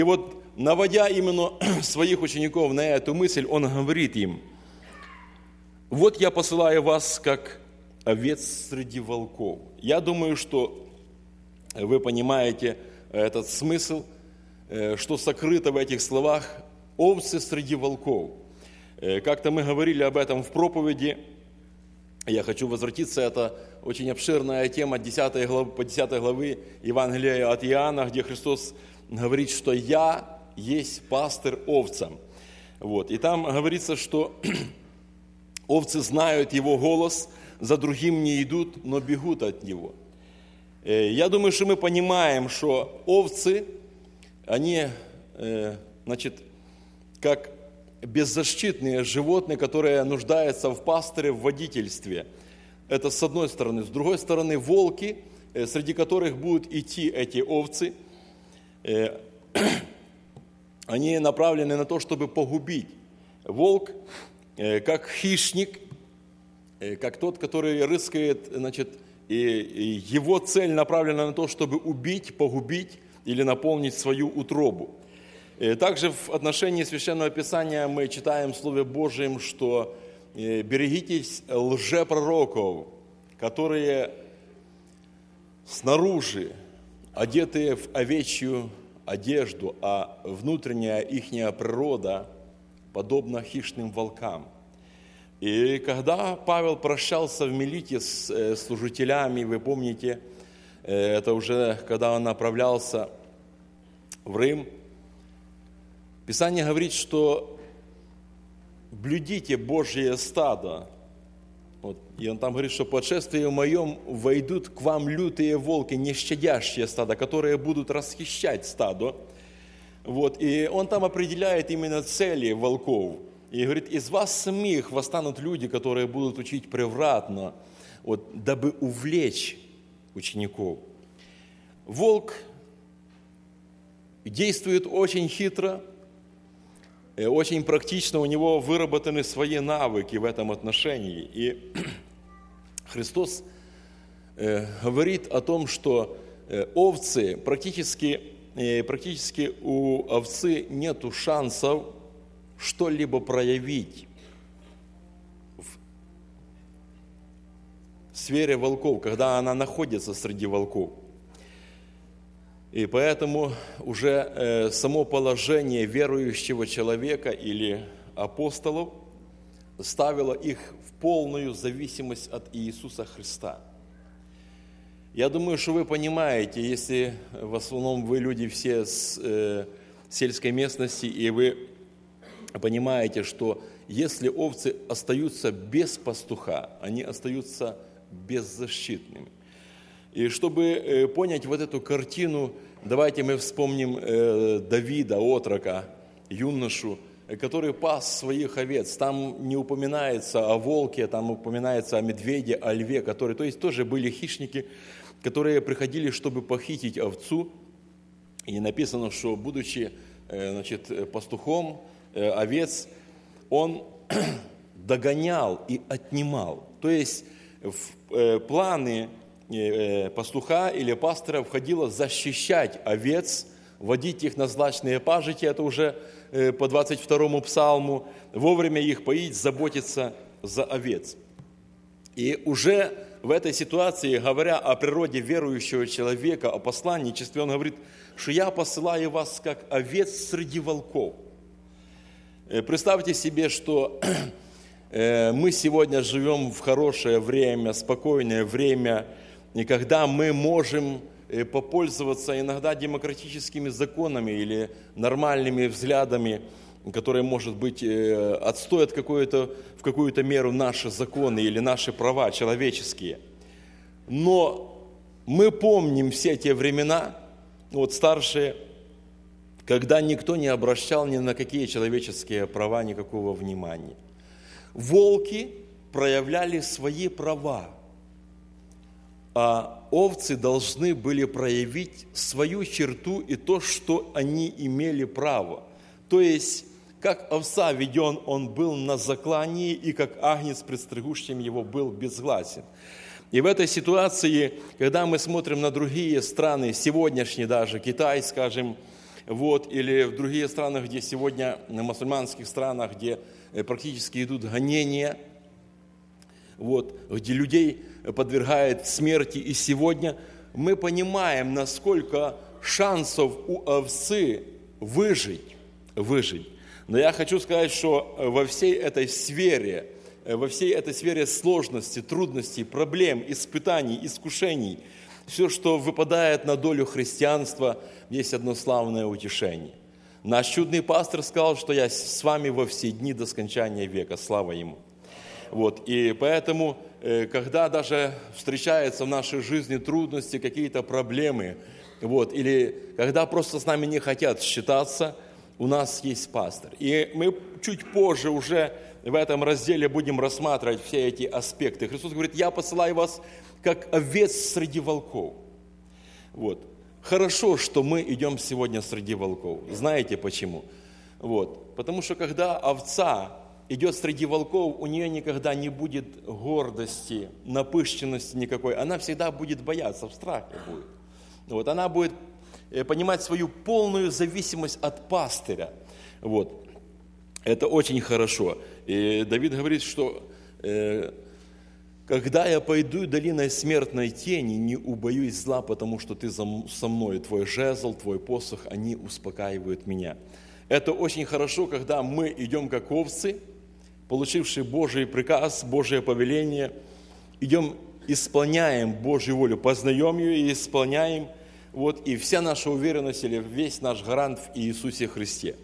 И вот, наводя именно своих учеников на эту мысль, он говорит им: вот я посылаю вас, как овец среди волков. Я думаю, что вы понимаете этот смысл, что сокрыто в этих словах: овцы среди волков. Как-то мы говорили об этом в проповеди. Я хочу возвратиться, это очень обширная тема 10 главы Евангелия от Иоанна, где Христос говорит, что «Я есть пастырь овцам». Вот. И там говорится, что овцы знают Его голос, за другим не идут, но бегут от Него. Я думаю, что мы понимаем, что овцы, они, как беззащитные животные, которые нуждаются в пастыре, в водительстве. Это с одной стороны. С другой стороны, волки, среди которых будут идти эти овцы, они направлены на то, чтобы погубить. Волк, как хищник, как тот, который рыскает, и его цель направлена на то, чтобы убить, погубить или наполнить свою утробу. Также в отношении Священного Писания мы читаем в Слове Божьем, что берегитесь лжепророков, которые снаружи одетые в овечью одежду, а внутренняя ихняя природа подобна хищным волкам. И когда Павел прощался в Милите с служителями, вы помните, это уже когда он направлялся в Рим, Писание говорит, что блюдите Божье стадо. Вот. И он там говорит, что по отшествию моем войдут к вам лютые волки, не щадящие стадо, которые будут расхищать стадо. Вот. И он там определяет именно цели волков. И говорит, из вас самих восстанут люди, которые будут учить превратно, вот, дабы увлечь учеников. Волк действует очень хитро, очень практично, у него выработаны свои навыки в этом отношении. И Христос говорит о том, что овцы, практически у овцы нету шансов что-либо проявить в сфере волков, когда она находится среди волков. И поэтому уже само положение верующего человека или апостолов ставило их в полную зависимость от Иисуса Христа. Я думаю, что вы понимаете, если в основном вы люди все с сельской местности, и вы понимаете, что если овцы остаются без пастуха, они остаются беззащитными. И чтобы понять вот эту картину, давайте мы вспомним Давида, отрока, юношу, который пас своих овец. Там не упоминается о волке, там упоминается о медведе, о льве, которые, то есть тоже были хищники, которые приходили, чтобы похитить овцу. И написано, что будучи пастухом овец, он догонял и отнимал. То есть в планы пастуха или пастора входило защищать овец, водить их на злачные пажити, это уже по 22-му псалму, вовремя их поить, заботиться за овец. И уже в этой ситуации, говоря о природе верующего человека, о посланничестве, он говорит, что я посылаю вас как овец среди волков. Представьте себе, что мы сегодня живем в хорошее время, спокойное время, и когда мы можем попользоваться иногда демократическими законами или нормальными взглядами, которые, может быть, отстоят в какую-то меру наши законы или наши права человеческие. Но мы помним все те времена, вот старшие, когда никто не обращал ни на какие человеческие права никакого внимания. Волки проявляли свои права, а овцы должны были проявить свою черту и то, что они имели право. То есть, как овца веден он был на заклании, и как агнец пред стригущим его был безгласен. И в этой ситуации, когда мы смотрим на другие страны, сегодняшний даже, Китай, скажем, Вот, или в других странах, где сегодня, в мусульманских странах, где практически идут гонения, вот, где людей подвергают смерти. И сегодня мы понимаем, насколько шансов у овцы выжить. Но я хочу сказать, что во всей этой сфере сложностей, трудностей, проблем, испытаний, искушений, все, что выпадает на долю христианства, есть одно славное утешение. Наш чудный пастор сказал, что я с вами во все дни до скончания века. Слава ему. Вот. И поэтому, когда даже встречаются в нашей жизни трудности, какие-то проблемы, вот, или когда просто с нами не хотят считаться, у нас есть пастор. И мы чуть позже уже в этом разделе будем рассматривать все эти аспекты. Христос говорит: я посылаю вас, как овец среди волков. Вот. Хорошо, что мы идем сегодня среди волков. Знаете почему? Вот. Потому что когда овца идет среди волков, у нее никогда не будет гордости, напыщенности никакой. Она всегда будет бояться, в страхе будет. Вот. Она будет понимать свою полную зависимость от пастыря. Вот. Это очень хорошо. И Давид говорит, что когда я пойду долиной смертной тени, не убоюсь зла, потому что ты со мной, твой жезл, твой посох, они успокаивают меня. Это очень хорошо, когда мы идем как овцы, получившие Божий приказ, Божие повеление, идем, исполняем Божью волю, познаем ее и исполняем. Вот, и вся наша уверенность или весь наш гарант в Иисусе Христе.